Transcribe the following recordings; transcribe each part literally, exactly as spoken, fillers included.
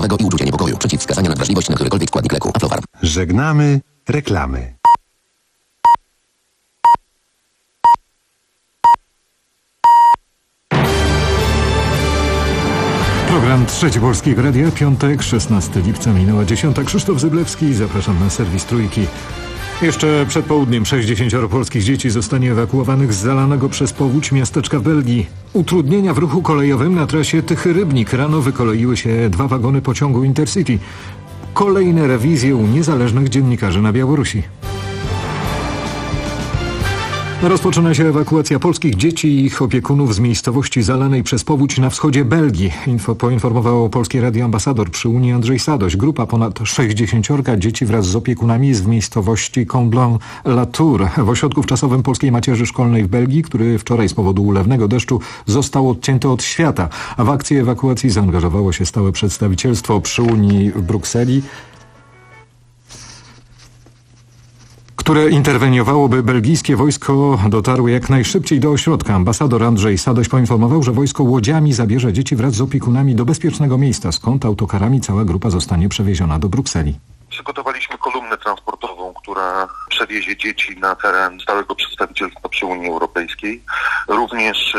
nerwowego i uczucia niepokoju. Przeciwwskazania na wrażliwość na którykolwiek składnik leku. Aflofarm. Żegnamy reklamy. Program Trzeci Polskiego Radia, piątek, szesnastego lipca, minęła dziesiąta. Krzysztof Zyblewski, zapraszam na serwis Trójki. Jeszcze przed południem sześćdziesięcioro polskich dzieci zostanie ewakuowanych z zalanego przez powódź miasteczka w Belgii. Utrudnienia w ruchu kolejowym na trasie Tychy-Rybnik. Rano wykoleiły się dwa wagony pociągu Intercity. Kolejne rewizje u niezależnych dziennikarzy na Białorusi. Rozpoczyna się ewakuacja polskich dzieci i ich opiekunów z miejscowości zalanej przez powódź na wschodzie Belgii. Info poinformowało Polskie Radio ambasador przy Unii Andrzej Sadoś. Grupa ponad sześćdziesięciorga dzieci wraz z opiekunami jest w miejscowości Comblain-la-Tour, w ośrodku wczasowym Polskiej Macierzy Szkolnej w Belgii, który wczoraj z powodu ulewnego deszczu został odcięty od świata. A w akcję ewakuacji zaangażowało się stałe przedstawicielstwo przy Unii w Brukseli, które interweniowałoby belgijskie wojsko, dotarły jak najszybciej do ośrodka. Ambasador Andrzej Sadoś poinformował, że wojsko łodziami zabierze dzieci wraz z opiekunami do bezpiecznego miejsca, skąd autokarami cała grupa zostanie przewieziona do Brukseli. Przygotowaliśmy kolumnę transportową, która przewiezie dzieci na teren stałego przedstawicielstwa przy Unii Europejskiej. Również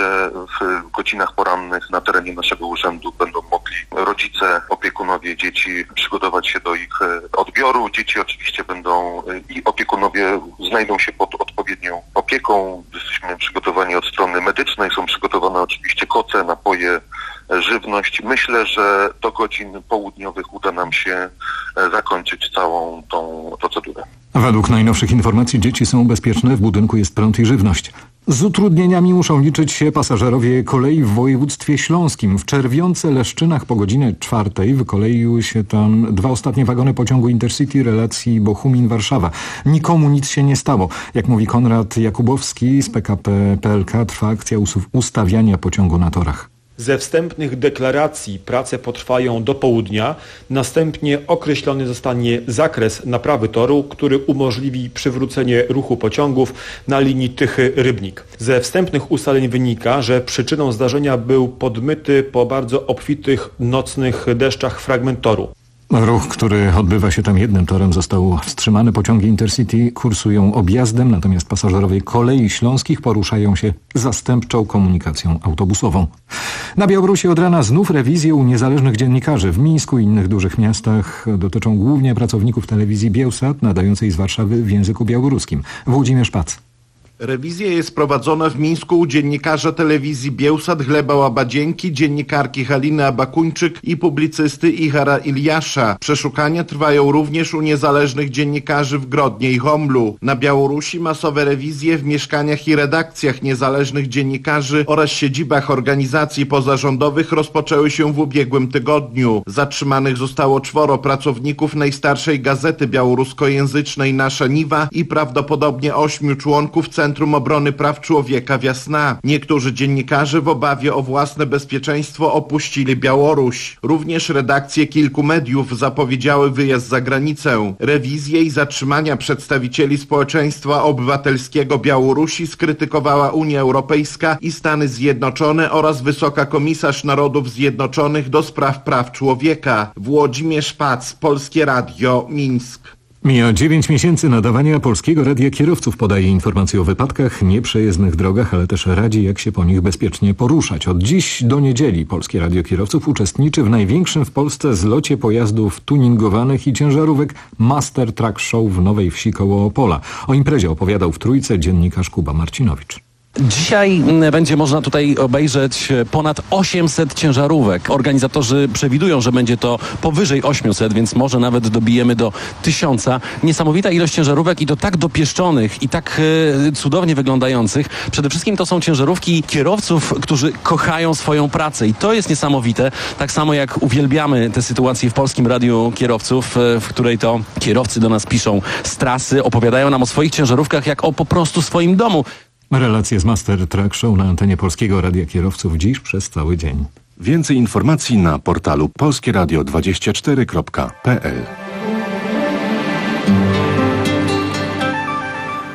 w godzinach porannych na terenie naszego urzędu będą mogli rodzice, opiekunowie dzieci przygotować się do ich odbioru. Dzieci oczywiście będą i opiekunowie znajdą się pod odpowiednią opieką. Jesteśmy przygotowani od strony medycznej, są przygotowane oczywiście koce, napoje, żywność. Myślę, że do godzin południowych uda nam się zakończyć całą tą procedurę. Według najnowszych informacji dzieci są bezpieczne, w budynku jest prąd i żywność. Z utrudnieniami muszą liczyć się pasażerowie kolei w województwie śląskim. W Czerwionce-Leszczynach po godzinie czwartej wykoleiły się tam dwa ostatnie wagony pociągu Intercity relacji Bochumin-Warszawa. Nikomu nic się nie stało. Jak mówi Konrad Jakubowski z P K P P L K, trwa akcja ustawiania pociągu na torach. Ze wstępnych deklaracji prace potrwają do południa, następnie określony zostanie zakres naprawy toru, który umożliwi przywrócenie ruchu pociągów na linii Tychy-Rybnik. Ze wstępnych ustaleń wynika, że przyczyną zdarzenia był podmyty po bardzo obfitych nocnych deszczach fragment toru. Ruch, który odbywa się tam jednym torem, został wstrzymany. Pociągi Intercity kursują objazdem, natomiast pasażerowie kolei śląskich poruszają się zastępczą komunikacją autobusową. Na Białorusi od rana znów rewizje u niezależnych dziennikarzy. W Mińsku i innych dużych miastach dotyczą głównie pracowników telewizji Biełsat nadającej z Warszawy w języku białoruskim. Włodzimierz Pac. Rewizja jest prowadzona w Mińsku u dziennikarza telewizji Biełsat Gleba Łabadzienki, dziennikarki Haliny Abakuńczyk i publicysty Ichara Iliasza. Przeszukania trwają również u niezależnych dziennikarzy w Grodnie i Homlu. Na Białorusi masowe rewizje w mieszkaniach i redakcjach niezależnych dziennikarzy oraz siedzibach organizacji pozarządowych rozpoczęły się w ubiegłym tygodniu. Zatrzymanych zostało czworo pracowników najstarszej gazety białoruskojęzycznej Nasza Niwa i prawdopodobnie ośmiu członków Centrum Centrum Obrony Praw Człowieka Wiasna. Niektórzy dziennikarze w obawie o własne bezpieczeństwo opuścili Białoruś. Również redakcje kilku mediów zapowiedziały wyjazd za granicę. Rewizję i zatrzymania przedstawicieli społeczeństwa obywatelskiego Białorusi skrytykowała Unia Europejska i Stany Zjednoczone oraz Wysoka Komisarz Narodów Zjednoczonych do spraw praw człowieka. Włodzimierz Pac, Polskie Radio, Mińsk. Mija dziewięć miesięcy nadawania Polskiego Radia Kierowców, podaje informacje o wypadkach, nieprzejezdnych drogach, ale też radzi, jak się po nich bezpiecznie poruszać. Od dziś do niedzieli Polskie Radio Kierowców uczestniczy w największym w Polsce zlocie pojazdów tuningowanych i ciężarówek Master Truck Show w Nowej Wsi koło Opola. O imprezie opowiadał w Trójce dziennikarz Kuba Marcinowicz. Dzisiaj będzie można tutaj obejrzeć ponad osiemset ciężarówek. Organizatorzy przewidują, że będzie to powyżej ośmiuset, więc może nawet dobijemy do tysiąca. Niesamowita ilość ciężarówek i to tak dopieszczonych i tak e, cudownie wyglądających. Przede wszystkim to są ciężarówki kierowców, którzy kochają swoją pracę i to jest niesamowite. Tak samo jak uwielbiamy tę sytuację w Polskim Radiu Kierowców, e, w której to kierowcy do nas piszą z trasy, opowiadają nam o swoich ciężarówkach jak o po prostu swoim domu. Relacje z Master Truck Show na antenie Polskiego Radia Kierowców dziś przez cały dzień. Więcej informacji na portalu polskie radio dwadzieścia cztery kropka p l.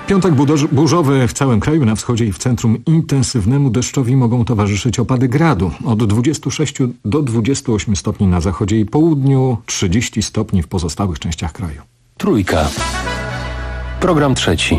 Piątek burzowy w całym kraju, na wschodzie i w centrum. Intensywnemu deszczowi mogą towarzyszyć opady gradu. Od dwudziestu sześciu do dwudziestu ośmiu stopni na zachodzie i południu, trzydzieści stopni w pozostałych częściach kraju. Trójka. Program trzeci.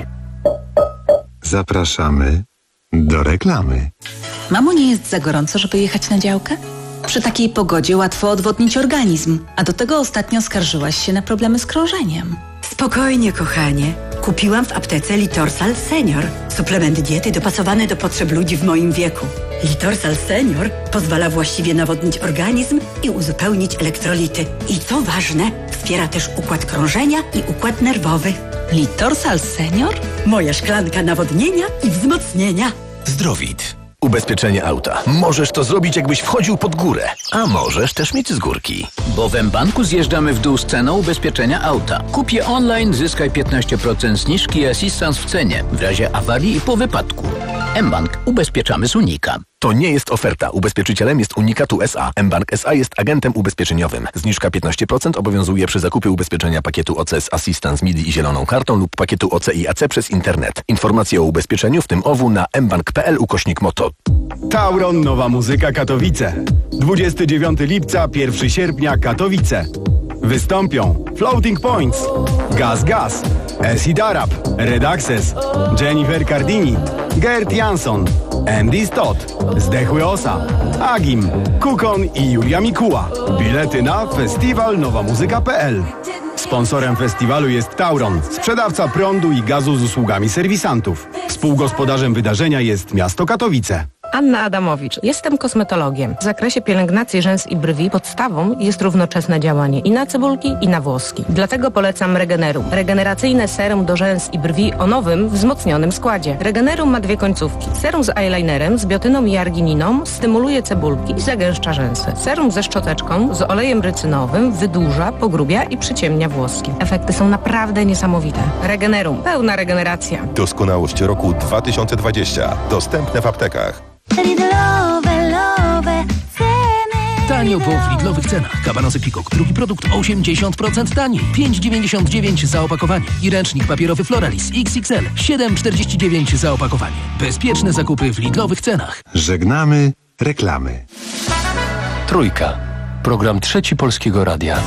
Zapraszamy do reklamy. Mamo, nie jest za gorąco, żeby jechać na działkę? Przy takiej pogodzie łatwo odwodnić organizm, a do tego ostatnio skarżyłaś się na problemy z krążeniem. Spokojnie, kochanie. Kupiłam w aptece Litorsal Senior. Suplement diety dopasowany do potrzeb ludzi w moim wieku. Litorsal Senior pozwala właściwie nawodnić organizm i uzupełnić elektrolity. I co ważne, wspiera też układ krążenia i układ nerwowy. Litorsal Senior? Moja szklanka nawodnienia i wzmocnienia. Zdrowit. Ubezpieczenie auta. Możesz to zrobić, jakbyś wchodził pod górę, a możesz też mieć z górki. Bo w mBanku zjeżdżamy w dół z ceną ubezpieczenia auta. Kup je online, zyskaj piętnaście procent zniżki i asystans w cenie w razie awarii i po wypadku. mBank. Ubezpieczamy z Unika. To nie jest oferta. Ubezpieczycielem jest Unikatu S A. mBank S A jest agentem ubezpieczeniowym. Zniżka piętnaście procent obowiązuje przy zakupie ubezpieczenia pakietu O C z Assistance M I D I i zieloną kartą lub pakietu O C i A C przez internet. Informacje o ubezpieczeniu, w tym O W, na mbank kropka p l ukośnik moto. Tauron Nowa Muzyka Katowice. dwudziestego dziewiątego lipca, pierwszego sierpnia Katowice. Wystąpią Floating Points, Gaz Gaz, Acid Arab, Red Access, Jennifer Cardini, Gert Jansson, Andy Stott, Zdechły Osa, Agim, Kukon i Julia Mikuła. Bilety na festiwal nowa muzyka kropka p l. Sponsorem festiwalu jest Tauron, sprzedawca prądu i gazu z usługami serwisantów. Współgospodarzem wydarzenia jest miasto Katowice. Anna Adamowicz. Jestem kosmetologiem. W zakresie pielęgnacji rzęs i brwi podstawą jest równoczesne działanie i na cebulki, i na włoski. Dlatego polecam Regenerum. Regeneracyjne serum do rzęs i brwi o nowym, wzmocnionym składzie. Regenerum ma dwie końcówki. Serum z eyelinerem, z biotyną i argininą stymuluje cebulki i zagęszcza rzęsy. Serum ze szczoteczką, z olejem rycynowym wydłuża, pogrubia i przyciemnia włoski. Efekty są naprawdę niesamowite. Regenerum. Pełna regeneracja. Doskonałość roku dwa tysiące dwudziesty. Dostępne w aptekach. Tanio, bo w Lidlowych cenach. Kabanosy Pikok, drugi produkt osiemdziesiąt procent taniej. pięć dziewięćdziesiąt dziewięć za opakowanie. I ręcznik papierowy Floralis X X L. siedem czterdzieści dziewięć za opakowanie. Bezpieczne zakupy w Lidlowych cenach. Żegnamy reklamy. Trójka. Program trzeci Polskiego Radia.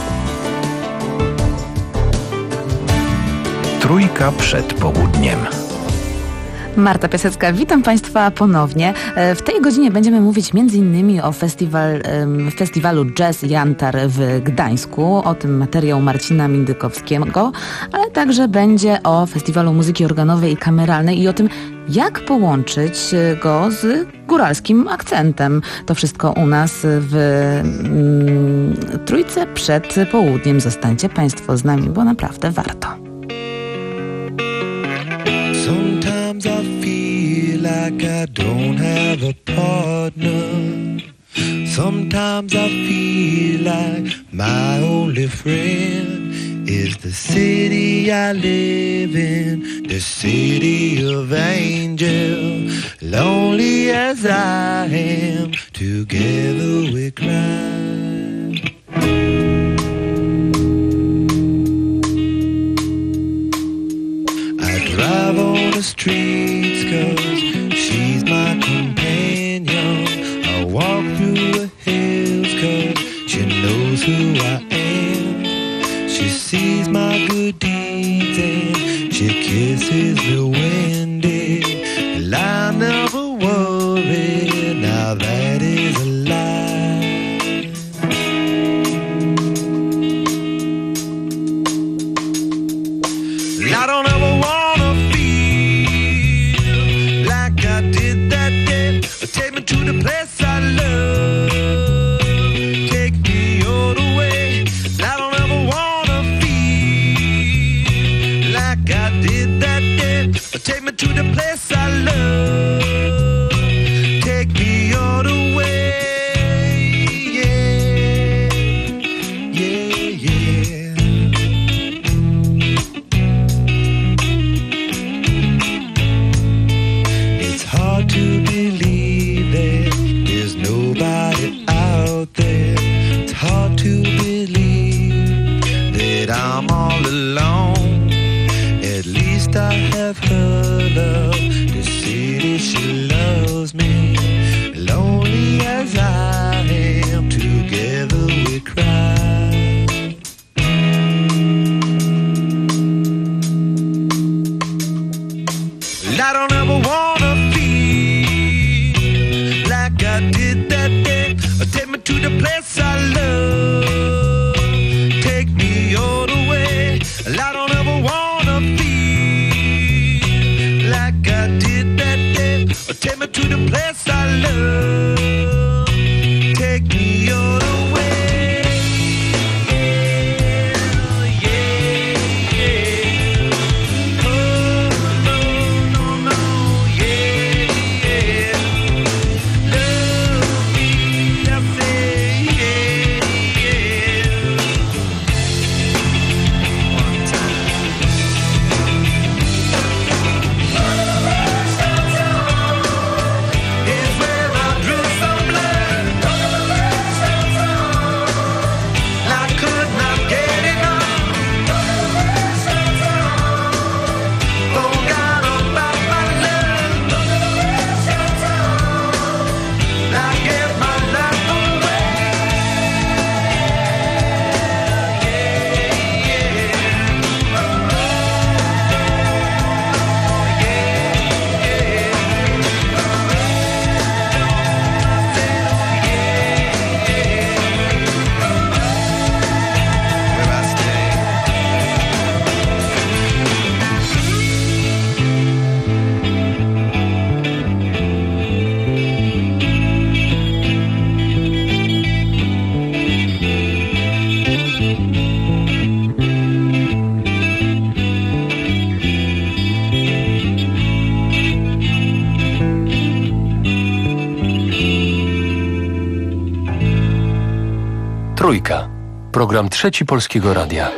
Trójka przed południem. Marta Piasecka, witam Państwa ponownie. W tej godzinie będziemy mówić między innymi o festiwal, festiwalu Jazz Jantar w Gdańsku, o tym materiał Marcina Mindykowskiego, ale także będzie o festiwalu muzyki organowej i kameralnej i o tym, jak połączyć go z góralskim akcentem. To wszystko u nas w mm, Trójce przed południem. Zostańcie Państwo z nami, bo naprawdę warto. Sometimes I feel like I don't have a partner. Sometimes I feel like my only friend is the city I live in, the city of angels. Lonely as I am, together we cry. Drive on the streets cause she's my companion. I walk through the hills cause she knows who I am. She sees my good deeds and she kisses the windy. And I never worry, now that is a lie. I don't ever want take me to the place I love. Take me all the way. I don't ever wanna feel like I did that day. Take me to the place I love. Take me all the way. Yeah, yeah, yeah. It's hard to believe there's nobody out there. It's hard to believe that I'm all alone. At least I I have heard of the city she loves me. Lonely as I am, together we cry. I don't ever wanna feel like I did that day. Take me to the place I love. Take me all the way. I don't ever wanna feel like I did that day. Take me to the place I love. Take me all the way. Trójka. Program Trzeci Polskiego Radia.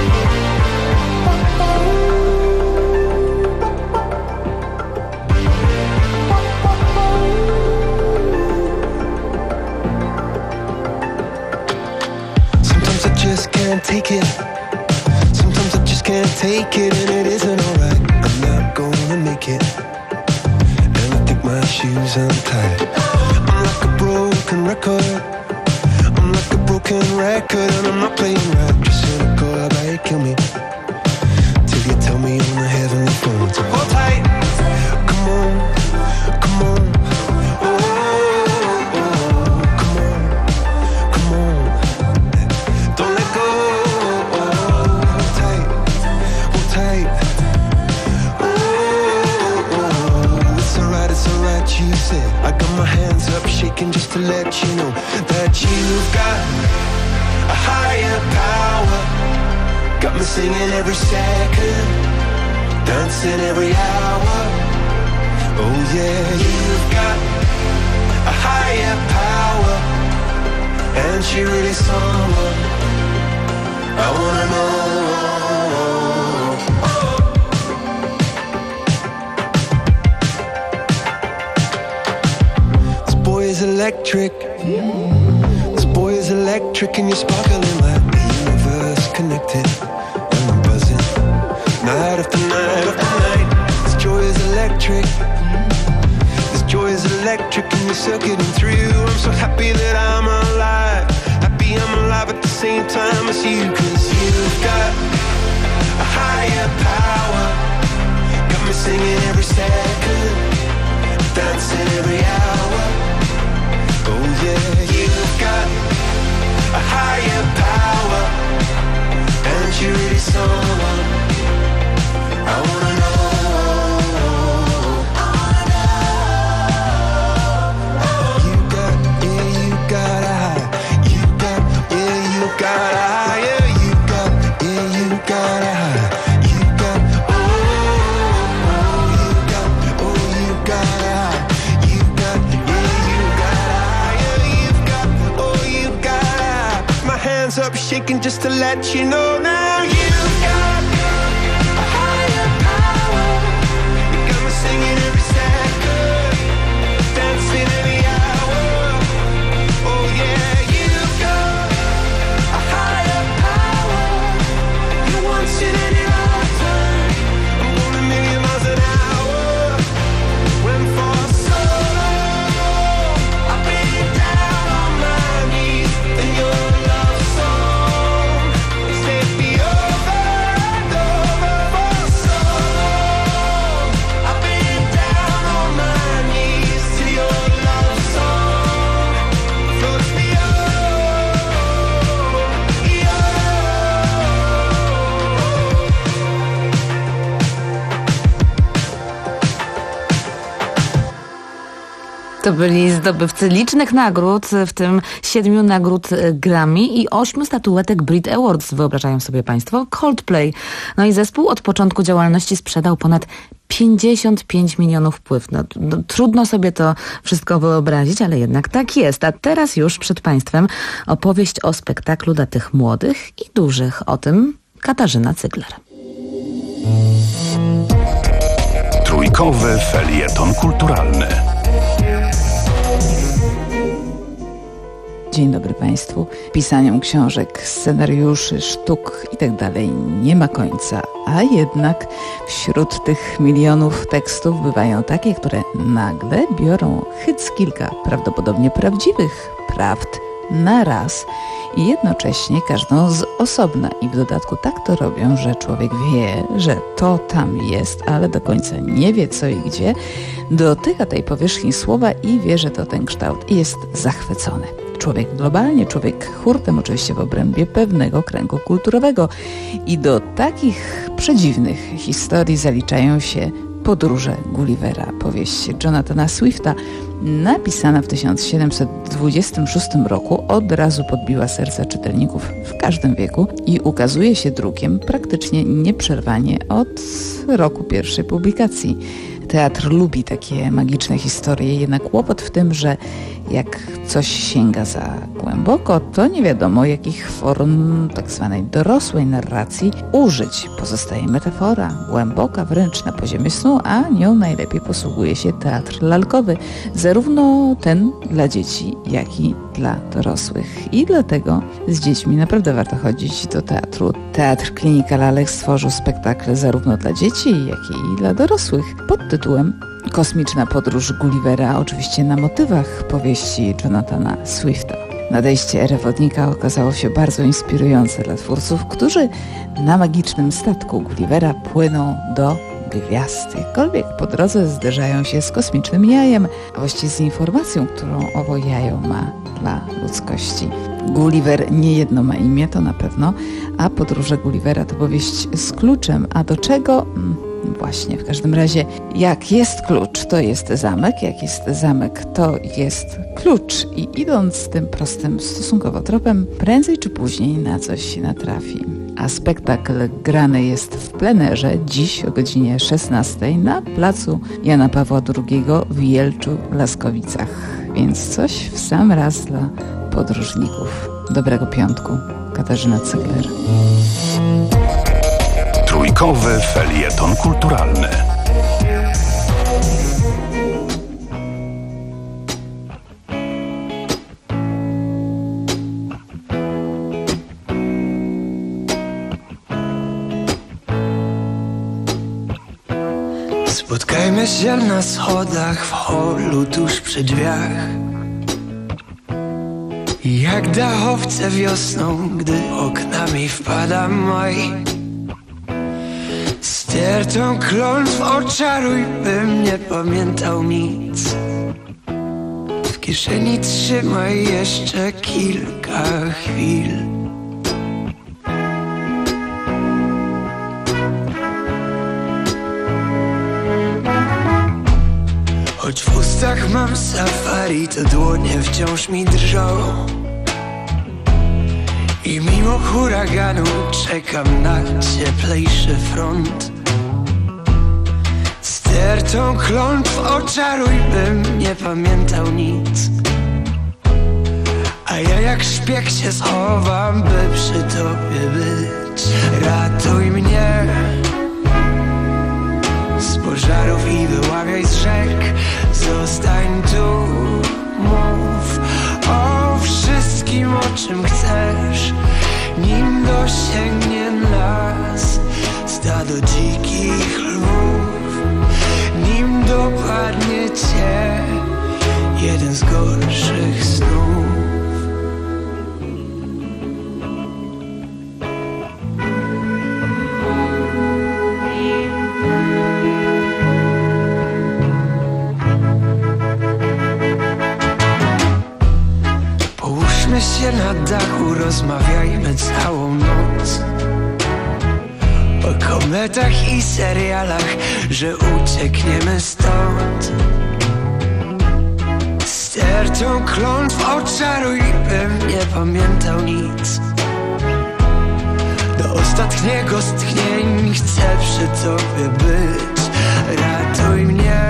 Sometimes I just can't take it. Sometimes I just can't take it, and it isn't alright. I'm not gonna make it, and I think my shoes untied. I'm like a broken record. I'm like a broken record, and I'm not playing right. Just cynical, how about you kill me till you tell me on the heavenly phone. So hold tight, come on, come on. Oh, oh, oh, come on, come on. Don't let go. Oh, hold tight, hold tight. Oh, oh, it's alright, it's alright, you said. I got my hands up shaking just to let you know that you've got a higher power. Got me singing every second, dancing every hour. Oh yeah, you've got a higher power, and she really someone I wanna know. This boy is electric. This boy is electric, and you're sparkling like the universe connected. And I'm buzzing night after night after night. This joy is electric. This joy is electric, and you're circuiting through. I'm so happy that I'm alive. Happy I'm alive at the same time as you. Cause you've got a higher power. Got me singing every second, dancing every hour. Oh yeah, you've got a higher power, and you're really someone I wanna know. You got, yeah, you got a high. You got, yeah, you got a higher. You got, yeah, you got a high. You got, oh, oh, you got, oh, you got a high. You got, yeah, you got a higher. You've got, oh, you got a high. My hands up shaking just to let you know now. You've got a higher power. You got me singing every second, dancing every hour. Oh yeah, you've got a higher power. You once in any lifetime. I'm gonna make To byli zdobywcy licznych nagród, w tym siedmiu nagród Grammy i ośmiu statuetek Brit Awards, wyobrażają sobie Państwo, Coldplay. No i zespół od początku działalności sprzedał ponad pięćdziesiąt pięć milionów pływ. No, no, trudno sobie to wszystko wyobrazić, ale jednak tak jest. A teraz już przed Państwem opowieść o spektaklu dla tych młodych i dużych. O tym Katarzyna Cygler. Trójkowy felieton kulturalny. Dzień dobry Państwu. Pisaniom książek, scenariuszy, sztuk i tak dalej nie ma końca, a jednak wśród tych milionów tekstów bywają takie, które nagle biorą hyc kilka prawdopodobnie prawdziwych prawd na raz i jednocześnie każdą z osobna i w dodatku tak to robią, że człowiek wie, że to tam jest, ale do końca nie wie co i gdzie, dotyka tej powierzchni słowa i wie, że to ten kształt i jest zachwycony. Człowiek globalnie, człowiek hurtem oczywiście w obrębie pewnego kręgu kulturowego i do takich przedziwnych historii zaliczają się Podróże Gullivera, powieść Jonathana Swifta, napisana w tysiąc siedemset dwudziestym szóstym roku, od razu podbiła serca czytelników w każdym wieku i ukazuje się drukiem praktycznie nieprzerwanie od roku pierwszej publikacji. Teatr lubi takie magiczne historie, jednak kłopot w tym, że jak coś sięga za głęboko, to nie wiadomo jakich form tak zwanej dorosłej narracji użyć. Pozostaje metafora, głęboka wręcz na poziomie snu, a nią najlepiej posługuje się teatr lalkowy, zarówno ten dla dzieci, jak i dla dorosłych. I dlatego z dziećmi naprawdę warto chodzić do teatru. Teatr Klinika Lalek stworzył spektakle zarówno dla dzieci, jak i dla dorosłych pod tytułem Kosmiczna podróż Gullivera, oczywiście na motywach powieści Jonathana Swifta. Nadejście ery wodnika okazało się bardzo inspirujące dla twórców, którzy na magicznym statku Gullivera płyną do gwiazd. Jakkolwiek po drodze zderzają się z kosmicznym jajem, a właściwie z informacją, którą owo jajo ma dla ludzkości. Gulliver nie jedno ma imię, to na pewno, a Podróże Gullivera to powieść z kluczem, a do czego? Właśnie, w każdym razie, jak jest klucz, to jest zamek, jak jest zamek, to jest klucz i idąc tym prostym stosunkowo tropem, prędzej czy później na coś się natrafi. A spektakl grany jest w plenerze dziś o godzinie szesnastej na placu Jana Pawła drugiego w Jelczu-Laskowicach. Więc coś w sam raz dla podróżników. Dobrego piątku. Katarzyna Cygler. Trójkowy felieton kulturalny. Spotkajmy się na schodach w holu tuż przy drzwiach, jak dachowce wiosną, gdy oknami wpada maj. Stertą klątw oczaruj, bym nie pamiętał nic. W kieszeni trzymaj jeszcze kilka chwil. Choć w ustach mam safari, to dłonie wciąż mi drżą. I mimo huraganu czekam na cieplejszy front. Stertą klątw oczaruj, bym nie pamiętał nic. A ja jak szpieg się schowam, by przy tobie być. Ratuj mnie z pożarów i wyławiaj z rzek. Zostań tu, mów o wszystkim, o czym chcesz, nim dosięgnie nas stado dzikich lwów, nim dopadnie cię jeden z gorszych snów. Połóżmy się na dachu, rozmawiajmy całą noc o kometach i serialach, że uciekniemy stąd. sterczą klątw oczaruj, bym nie pamiętał nic. Do ostatniego z tchnień chcę przy tobie być. Ratuj mnie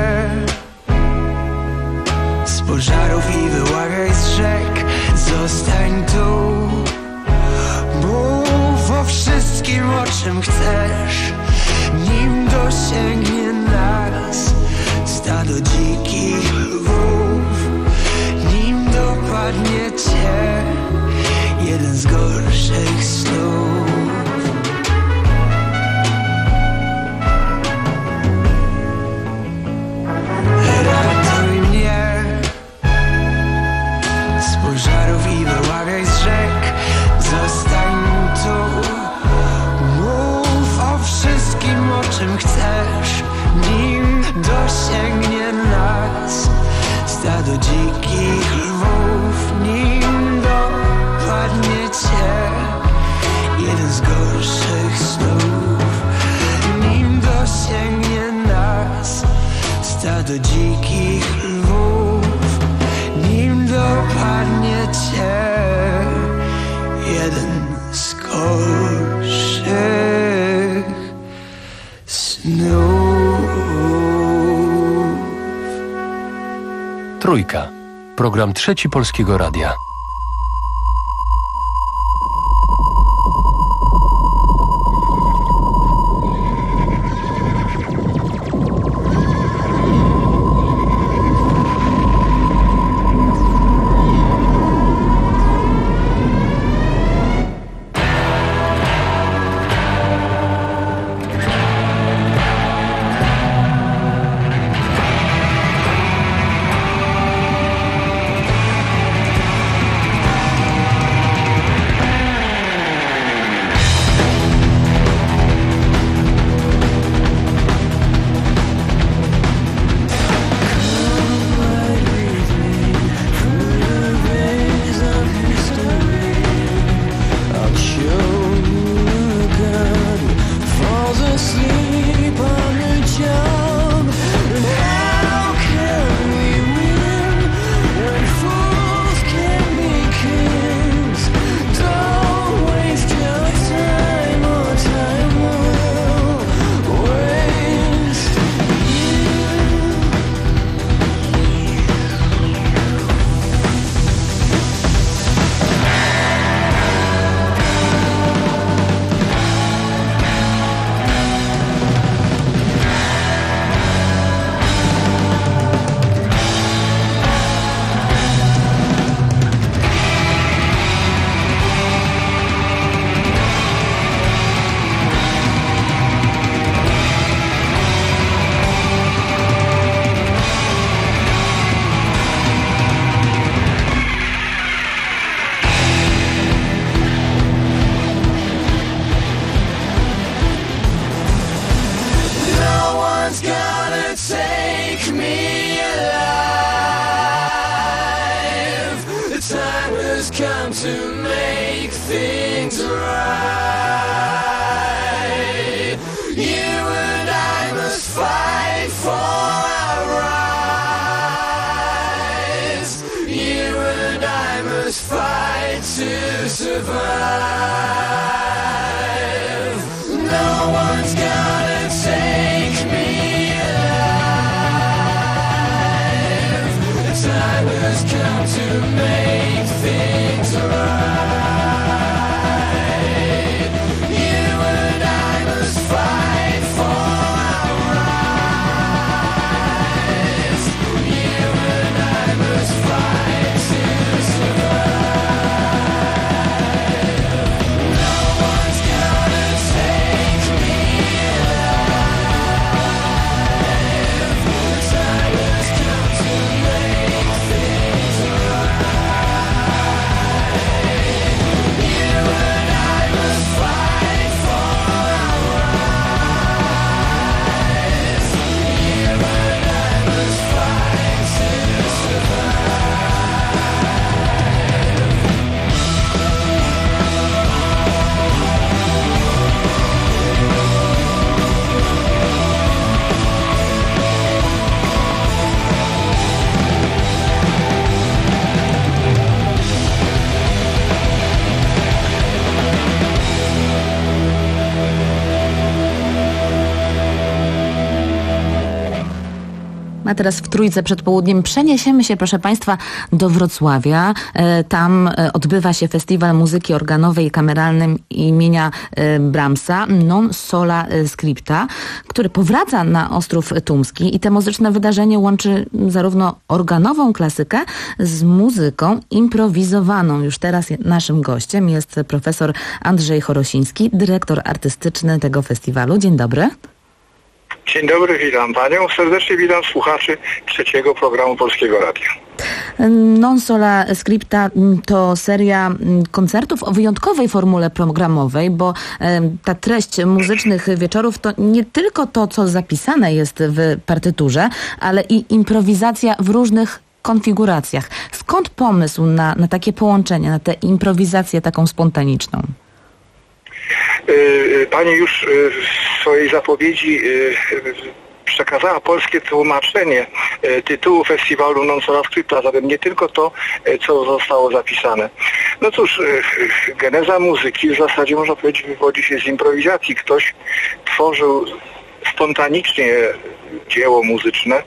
z pożarów i wyłagaj z rzek. Zostań tu, mów o wszystkim, o czym chcesz, nim dosięgnie nas stado dzikich lwów, nim dopadnie cię jeden z gorszych snów. Ratuj mnie z pożarów i wyłagaj z rzek. Zostań tu, mów o wszystkim, o czym chcesz, nim dosięgnie nas stado dzikich lwów, nim dopadnie cię jeden z gorszych snów, nim dosięgnie nas stado dzikich lwów, nim dopadnie cię jeden z gorszych snów. Trójka. Program Trzeci Polskiego Radia. A teraz w Trójce przed południem przeniesiemy się, proszę Państwa, do Wrocławia. Tam odbywa się Festiwal Muzyki Organowej i Kameralnej imienia Brahmsa Non Sola Scripta, który powraca na Ostrów Tumski i te muzyczne wydarzenie łączy zarówno organową klasykę z muzyką improwizowaną. Już teraz naszym gościem jest profesor Andrzej Chorosiński, dyrektor artystyczny tego festiwalu. Dzień dobry. Dzień dobry, witam Panią. Serdecznie witam słuchaczy trzeciego programu Polskiego Radia. Non Sola Scripta to seria koncertów o wyjątkowej formule programowej, bo ta treść muzycznych wieczorów to nie tylko to, co zapisane jest w partyturze, ale i improwizacja w różnych konfiguracjach. Skąd pomysł na, na takie połączenie, na tę improwizację taką spontaniczną? Pani już w swojej zapowiedzi przekazała polskie tłumaczenie tytułu festiwalu Non Sola Scripta, zatem nie tylko to, co zostało zapisane. No cóż, geneza muzyki w zasadzie można powiedzieć wywodzi się z improwizacji. Ktoś tworzył spontanicznie dzieło muzyczne,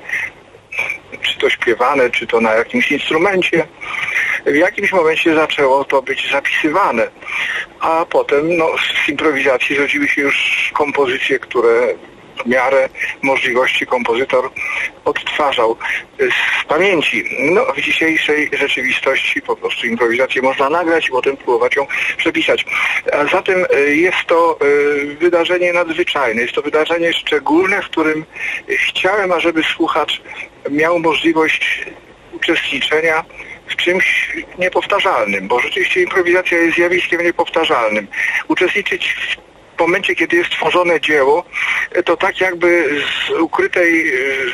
czy to śpiewane, czy to na jakimś instrumencie. W jakimś momencie zaczęło to być zapisywane, a potem no, z improwizacji zrodziły się już kompozycje, które w miarę możliwości kompozytor odtwarzał z pamięci. No, w dzisiejszej rzeczywistości po prostu improwizację można nagrać i potem próbować ją przepisać. A zatem jest to wydarzenie nadzwyczajne, jest to wydarzenie szczególne, w którym chciałem, ażeby słuchacz miał możliwość uczestniczenia w czymś niepowtarzalnym, bo rzeczywiście improwizacja jest zjawiskiem niepowtarzalnym. Uczestniczyć w momencie, kiedy jest tworzone dzieło, to tak jakby z ukrytej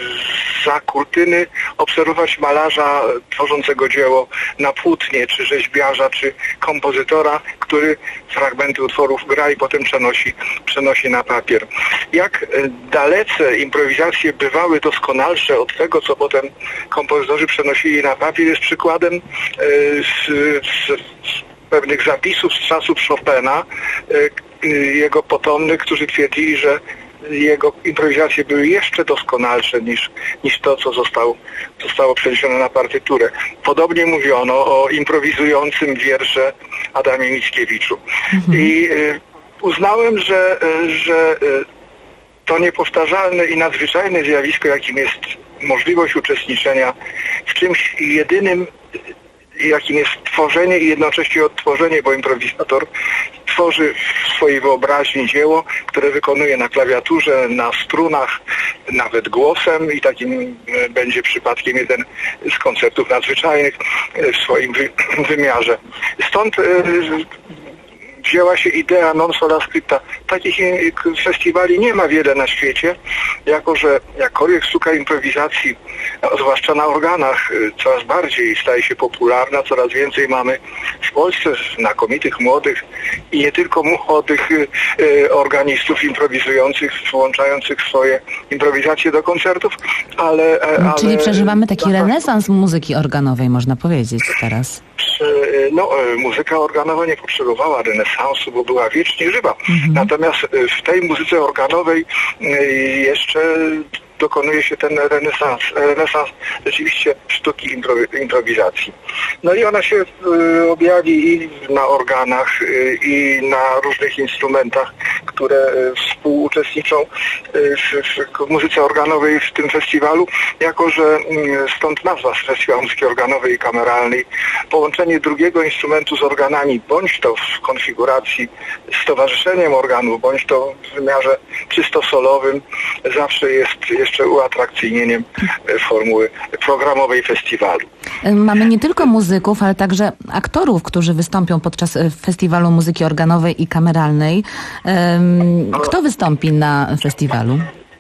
za kurtyny obserwować malarza tworzącego dzieło na płótnie, czy rzeźbiarza, czy kompozytora, który fragmenty utworów gra i potem przenosi, przenosi na papier. Jak dalece improwizacje bywały doskonalsze od tego, co potem kompozytorzy przenosili na papier, jest przykładem z, z, z pewnych zapisów z czasów Chopina, jego potomnych, którzy twierdzili, że jego improwizacje były jeszcze doskonalsze niż, niż to, co zostało, zostało przeniesione na partyturę. Podobnie mówiono o improwizującym wiersze Adamie Mickiewiczu. Mhm. I y, uznałem, że, y, że y, to niepowtarzalne i nadzwyczajne zjawisko, jakim jest możliwość uczestniczenia w czymś jedynym, jakim jest tworzenie i jednocześnie odtworzenie, bo improwizator tworzy w swojej wyobraźni dzieło, które wykonuje na klawiaturze, na strunach, nawet głosem i takim będzie przypadkiem jeden z koncertów nadzwyczajnych w swoim wy wymiarze. Stąd wzięła się idea Non Sola Scripta. Takich festiwali nie ma wiele na świecie, jako że jakkolwiek sztuka improwizacji, zwłaszcza na organach, coraz bardziej staje się popularna, coraz więcej mamy w Polsce znakomitych, młodych i nie tylko młodych e, organistów improwizujących, włączających swoje improwizacje do koncertów, ale... ale Czyli przeżywamy taki renesans muzyki organowej, można powiedzieć teraz. No, muzyka organowa nie potrzebowała renesansu, bo była wiecznie żywa. Mhm. Natomiast w tej muzyce organowej jeszcze dokonuje się ten renesans, renesans rzeczywiście sztuki improwizacji. No i ona się y, objawi i na organach, y, i na różnych instrumentach, które y, współuczestniczą y, w, w muzyce organowej w tym festiwalu, jako że y, stąd nazwa Festiwal Muzyki Organowej i Kameralnej. Połączenie drugiego instrumentu z organami, bądź to w konfiguracji z towarzyszeniem organów, bądź to w wymiarze czysto solowym, zawsze jest jeszcze uatrakcyjnieniem formuły programowej festiwalu. Mamy nie tylko muzyków, ale także aktorów, którzy wystąpią podczas Festiwalu Muzyki Organowej i Kameralnej. Kto wystąpi na festiwalu?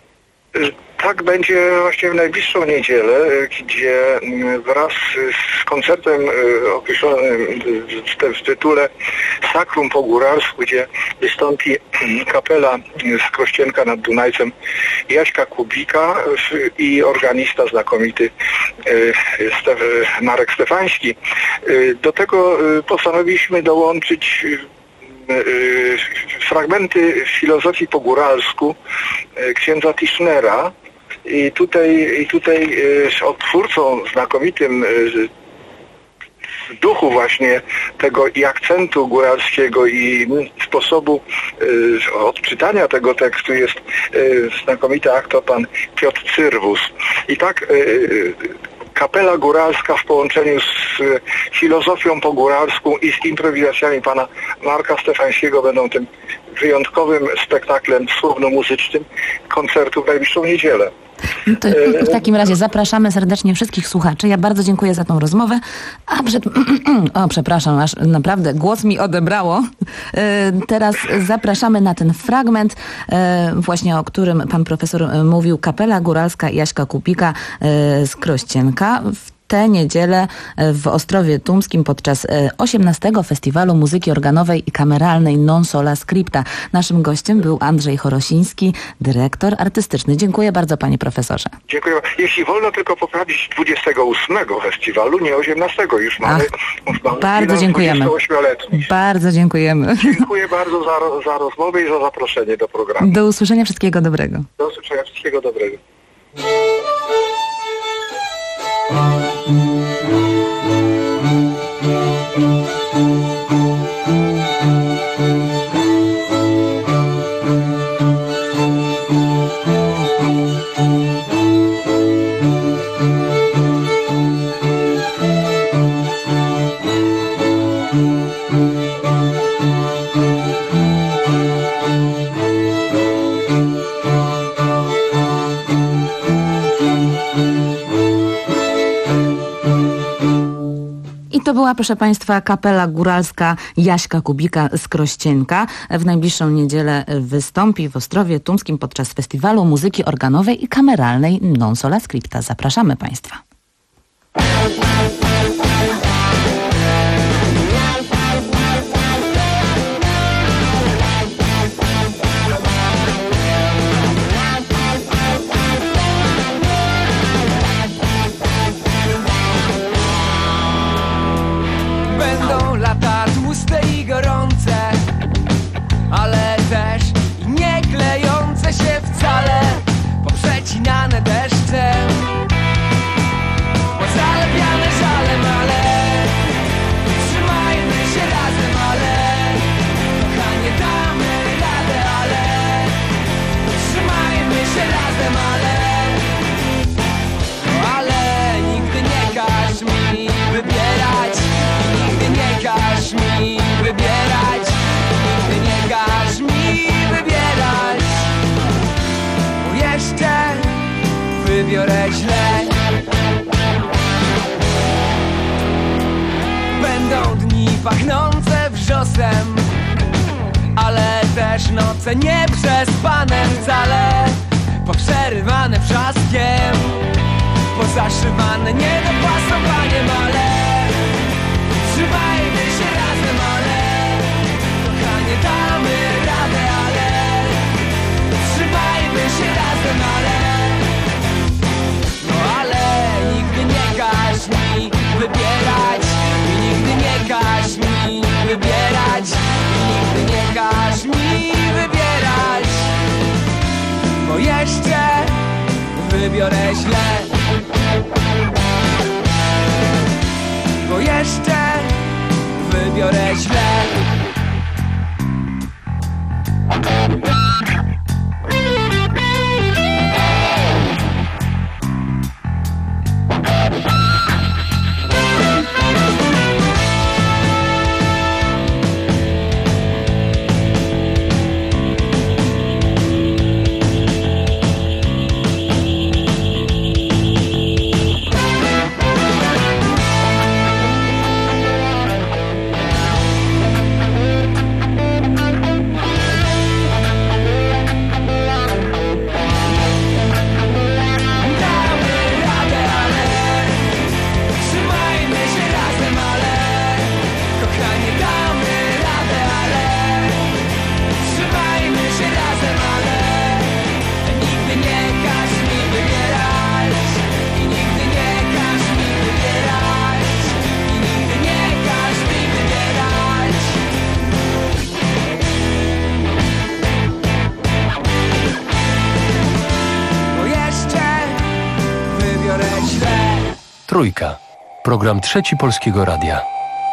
Tak będzie właśnie w najbliższą niedzielę, gdzie wraz z koncertem określonym w tytule Sacrum po góralsku, gdzie wystąpi kapela z Krościenka nad Dunajcem Jaśka Kubika i organista znakomity Marek Stefański. Do tego postanowiliśmy dołączyć fragmenty filozofii po góralsku księdza Tischnera, I tutaj, i tutaj y, odtwórcą znakomitym y, w duchu właśnie tego i akcentu góralskiego i sposobu y, odczytania tego tekstu jest y, znakomity aktor pan Piotr Cyrwus. I tak y, kapela góralska w połączeniu z y, filozofią pogóralską i z improwizacjami pana Marka Stefańskiego będą tym wyjątkowym spektaklem słowno-muzycznym koncertu w najbliższą niedzielę. To w takim razie zapraszamy serdecznie wszystkich słuchaczy. Ja bardzo dziękuję za tą rozmowę. A przed... O, przepraszam, aż naprawdę głos mi odebrało. Teraz zapraszamy na ten fragment, właśnie o którym pan profesor mówił. Kapela góralska Jaśka Kupika z Krościenka w tę niedzielę w Ostrowie Tumskim podczas osiemnastego Festiwalu Muzyki Organowej i Kameralnej Non Sola Scripta. Naszym gościem był Andrzej Chorosiński, dyrektor artystyczny. Dziękuję bardzo, panie profesorze. Dziękuję. Jeśli wolno tylko poprawić, dwudziestego ósmego festiwalu, nie osiemnastego. Już mamy, już mamy bardzo dziękujemy. dwudziestoośmioletni. Bardzo dziękujemy. Dziękuję bardzo za, za rozmowę i za zaproszenie do programu. Do usłyszenia, wszystkiego dobrego. Do usłyszenia, wszystkiego dobrego. To była, proszę państwa, kapela góralska Jaśka Kubika z Krościenka. W najbliższą niedzielę wystąpi w Ostrowie Tumskim podczas Festiwalu Muzyki Organowej i Kameralnej Non Sola Scripta. Zapraszamy państwa. I gorące, ale też nie klejące się wcale, poprzecinane deszczem, pozalepiane żalem, ale trzymajmy się razem, ale kochanie damy radę, ale trzymajmy się razem, ale ale nigdy nie każ mi wybierać, nigdy nie każ mi wybierać, nigdy nie każ mi wybierać, bo jeszcze wybiorę źle. Będą dni pachnące wrzosem, ale też noce nieprzespane wcale, poprzerywane wrzaskiem, pozaszywane niedopasowaniem, ale trzymajmy się razem, ale kochanie damy radę, ale trzymajmy się razem, ale no ale nigdy nie każ mi wybierać i nigdy nie każ mi wybierać i nigdy nie każ mi wybierać, bo jeszcze wybiorę źle, bo jeszcze wybiorę źle. Trójka. Program Trzeci Polskiego Radia.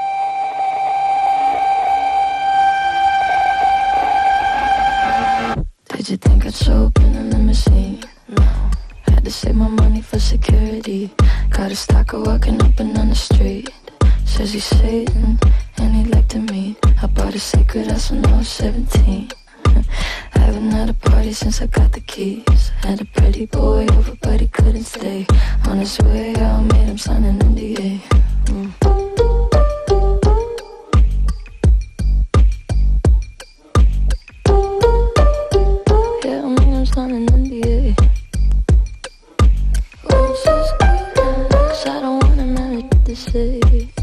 Did you think I'd show up in a limousine? No. Had to save my money for security. Got a stalker walking up and down the street. Says he's Satan and he'd like to meet. I bought a secret house when I was seventeen. I haven't had a party since I got the keys. Had a pretty boy over but he couldn't stay. On his way I made him sign an N D A. Mm. Yeah, I made him sign an N D A. Oh, it's just good, 'cause I don't wanna marry to say.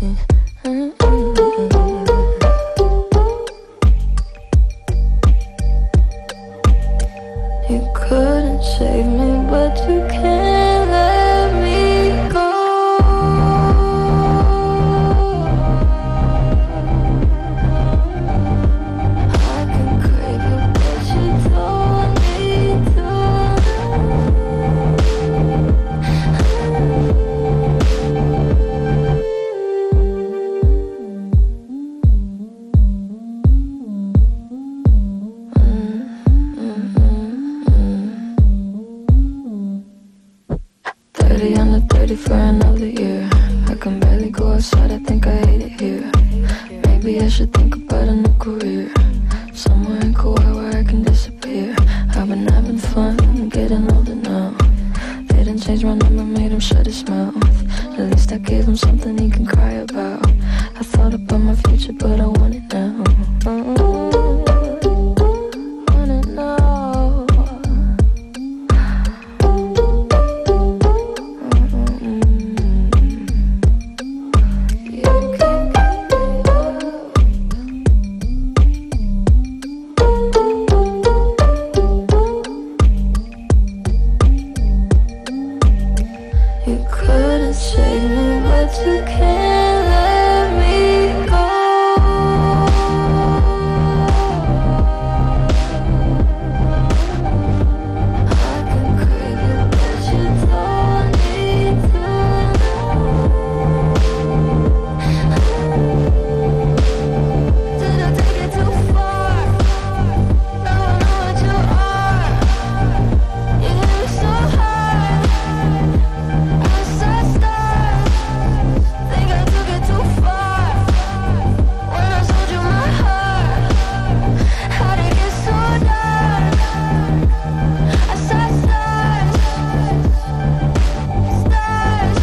You couldn't save me, but you can't let me go. I can crave you, but you don't need to. thirty under thirty for another year. I can barely go outside, I think I hate it here. Maybe I should think about a new career, somewhere in Kauai where I can disappear. I've been having fun, getting older now. Didn't change my number, made him shut his mouth. At least I gave him something he can cry about. I thought about my future, but I want it now. Want it now. You couldn't save me, but you can't let me go. I can crave you, but you don't need to. Did I take it too far? Now I know what you are. You hit me so hard. Think I took it too far when I sold you my heart. How'd it get so dark? I saw stars, stars.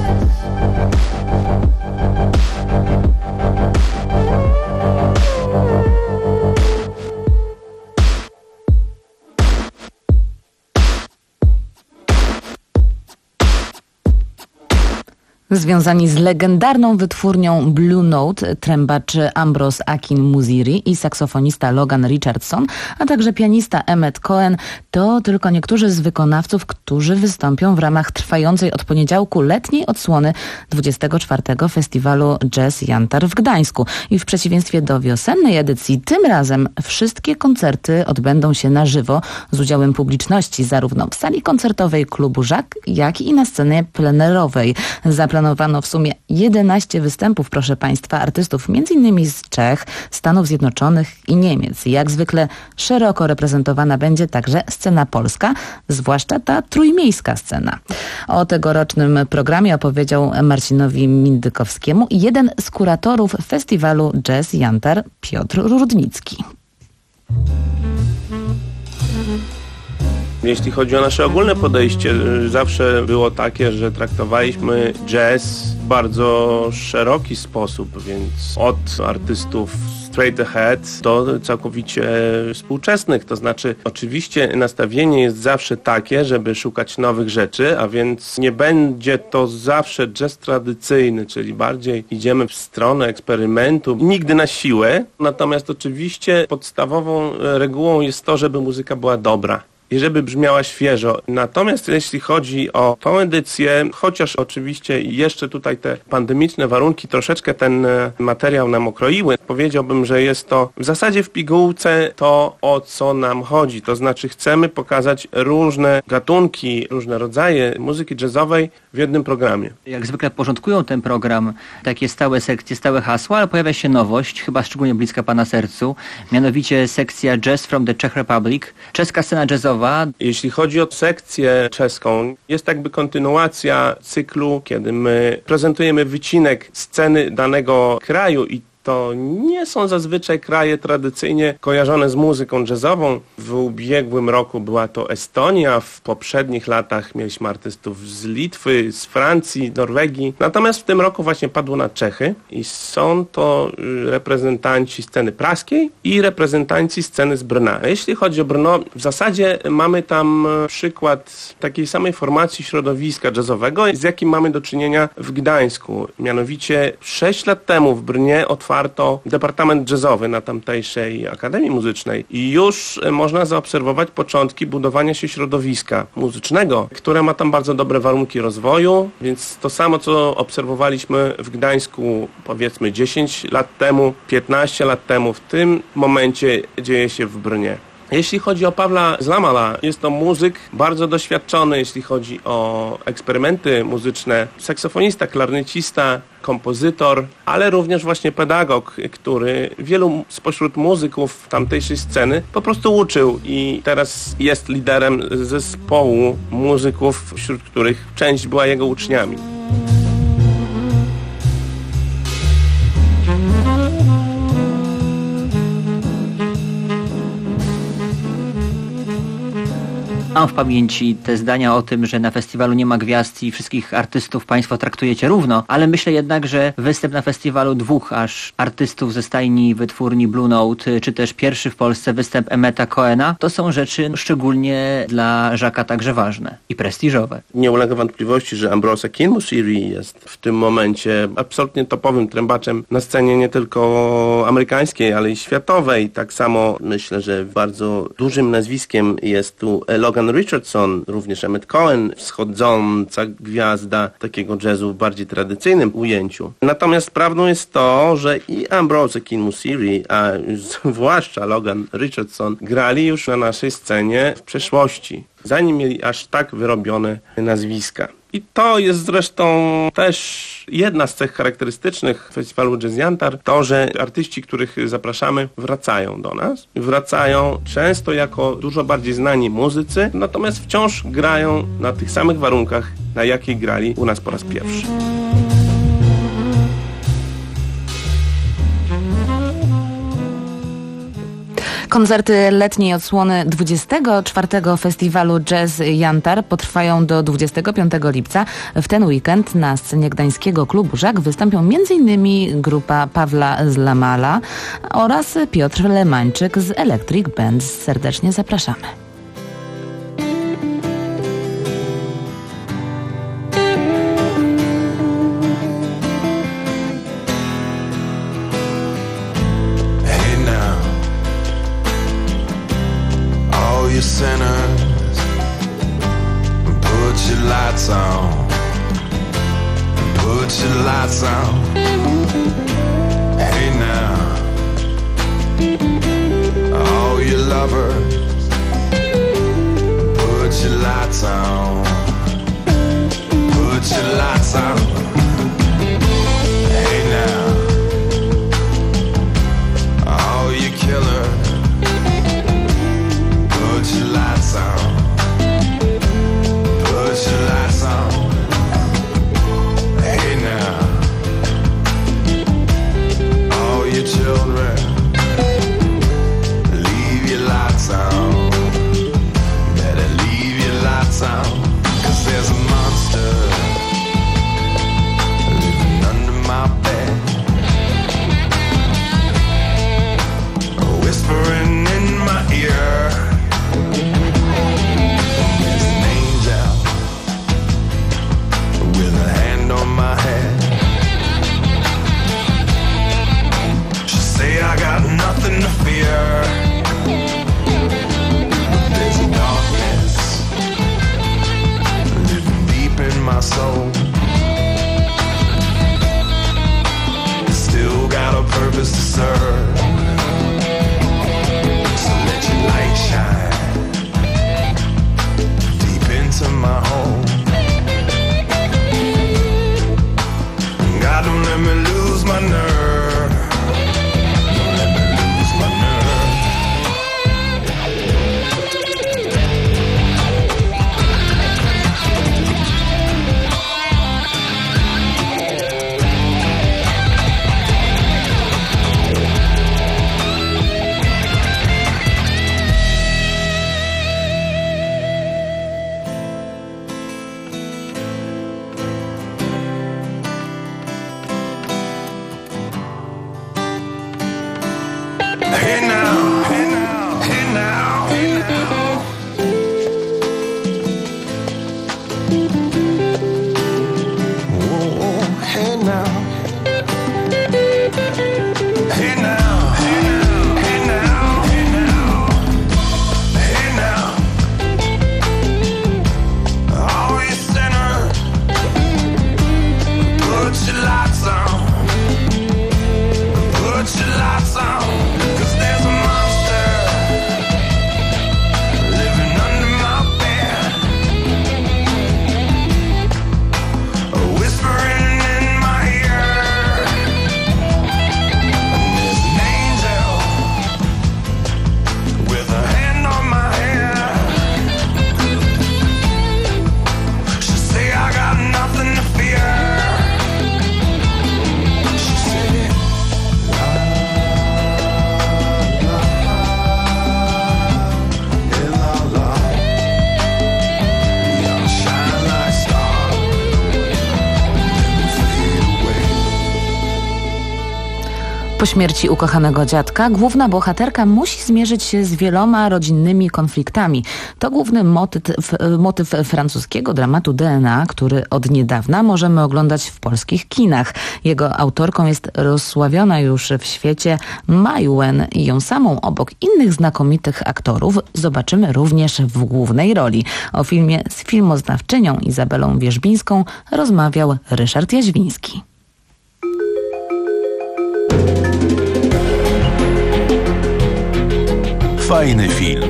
Związani z legendarną wytwórnią Blue Note trębacz Ambrose Akin Muziri i saksofonista Logan Richardson, a także pianista Emmet Cohen to tylko niektórzy z wykonawców, którzy wystąpią w ramach trwającej od poniedziałku letniej odsłony dwudziestego czwartego Festiwalu Jazz Jantar w Gdańsku. I w przeciwieństwie do wiosennej edycji, tym razem wszystkie koncerty odbędą się na żywo z udziałem publiczności, zarówno w sali koncertowej klubu Żak, jak i na scenie plenerowej. Zaplanowano w sumie jedenaście występów, proszę Państwa, artystów między innymi z Czech, Stanów Zjednoczonych i Niemiec. Jak zwykle szeroko reprezentowana będzie także scena polska, zwłaszcza ta trójmiejska scena. O tegorocznym programie opowiedział Marcinowi Mindykowskiemu jeden z kuratorów festiwalu Jazz Jantar, Piotr Rudnicki. Jeśli chodzi o nasze ogólne podejście, zawsze było takie, że traktowaliśmy jazz w bardzo szeroki sposób, więc od artystów straight ahead do całkowicie współczesnych. To znaczy, oczywiście nastawienie jest zawsze takie, żeby szukać nowych rzeczy, a więc nie będzie to zawsze jazz tradycyjny, czyli bardziej idziemy w stronę eksperymentu, nigdy na siłę. Natomiast oczywiście podstawową regułą jest to, żeby muzyka była dobra. i żeby brzmiała świeżo. Natomiast jeśli chodzi o tą edycję, chociaż oczywiście jeszcze tutaj te pandemiczne warunki troszeczkę ten materiał nam okroiły, powiedziałbym, że jest to w zasadzie w pigułce to, o co nam chodzi. To znaczy chcemy pokazać różne gatunki, różne rodzaje muzyki jazzowej w jednym programie. Jak zwykle porządkują ten program takie stałe sekcje, stałe hasła, ale pojawia się nowość, chyba szczególnie bliska Pana sercu, mianowicie sekcja Jazz from the Czech Republic, czeska scena jazzowa. Jeśli chodzi o sekcję czeską, jest jakby kontynuacja cyklu, kiedy my prezentujemy wycinek sceny danego kraju i to nie są zazwyczaj kraje tradycyjnie kojarzone z muzyką jazzową. W ubiegłym roku była to Estonia, w poprzednich latach mieliśmy artystów z Litwy, z Francji, Norwegii. Natomiast w tym roku właśnie padło na Czechy i są to reprezentanci sceny praskiej i reprezentanci sceny z Brna. Jeśli chodzi o Brno, w zasadzie mamy tam przykład takiej samej formacji środowiska jazzowego, z jakim mamy do czynienia w Gdańsku. Mianowicie sześć lat temu w Brnie otwarto departament jazzowy na tamtejszej Akademii Muzycznej i już można zaobserwować początki budowania się środowiska muzycznego, które ma tam bardzo dobre warunki rozwoju, więc to samo, co obserwowaliśmy w Gdańsku powiedzmy dziesięć lat temu, piętnaście lat temu, w tym momencie dzieje się w Brnie. Jeśli chodzi o Pawła Zlamala, jest to muzyk bardzo doświadczony, jeśli chodzi o eksperymenty muzyczne, saksofonista, klarnecista, kompozytor, ale również właśnie pedagog, który wielu spośród muzyków tamtejszej sceny po prostu uczył i teraz jest liderem zespołu muzyków, wśród których część była jego uczniami. Mam w pamięci te zdania o tym, że na festiwalu nie ma gwiazd i wszystkich artystów Państwo traktujecie równo, ale myślę jednak, że występ na festiwalu dwóch aż artystów ze stajni wytwórni Blue Note, czy też pierwszy w Polsce występ Emmeta Cohena, to są rzeczy szczególnie dla Jacques'a także ważne i prestiżowe. Nie ulega wątpliwości, że Ambrose Akinmusire jest w tym momencie absolutnie topowym trębaczem na scenie nie tylko amerykańskiej, ale i światowej. Tak samo myślę, że bardzo dużym nazwiskiem jest tu Logan Richardson, również Emmet Cohen, wschodząca gwiazda takiego jazzu w bardziej tradycyjnym ujęciu. Natomiast prawdą jest to, że i Ambrose Akinmusire, a zwłaszcza Logan Richardson grali już na naszej scenie w przeszłości, zanim mieli aż tak wyrobione nazwiska. I to jest zresztą też jedna z cech charakterystycznych festiwalu Jazz Jantar, to, że artyści, których zapraszamy, wracają do nas. Wracają często jako dużo bardziej znani muzycy, natomiast wciąż grają na tych samych warunkach, na jakich grali u nas po raz pierwszy. Koncerty letniej odsłony dwudziestego czwartego Festiwalu Jazz Jantar potrwają do dwudziestego piątego lipca. W ten weekend na scenie gdańskiego klubu Żak wystąpią m.in. grupa Pawła Zlamala oraz Piotr Lemańczyk z Electric Band. Serdecznie zapraszamy. Sinners, put your lights on, put your lights on. Hey now, all you lovers, put your lights on, put your lights on. Hey now, all you killers, put your lights on, put your lights on. Hey now, all your children, leave your lights on, better leave your lights on, 'cause there's a monster Po śmierci ukochanego dziadka główna bohaterka musi zmierzyć się z wieloma rodzinnymi konfliktami. To główny motyw, motyw francuskiego dramatu D N A, który od niedawna możemy oglądać w polskich kinach. Jego autorką jest rozsławiona już w świecie Mai Wen i ją samą obok innych znakomitych aktorów zobaczymy również w głównej roli. O filmie z filmoznawczynią Izabelą Wierzbińską rozmawiał Ryszard Jaźwiński. Fajny film.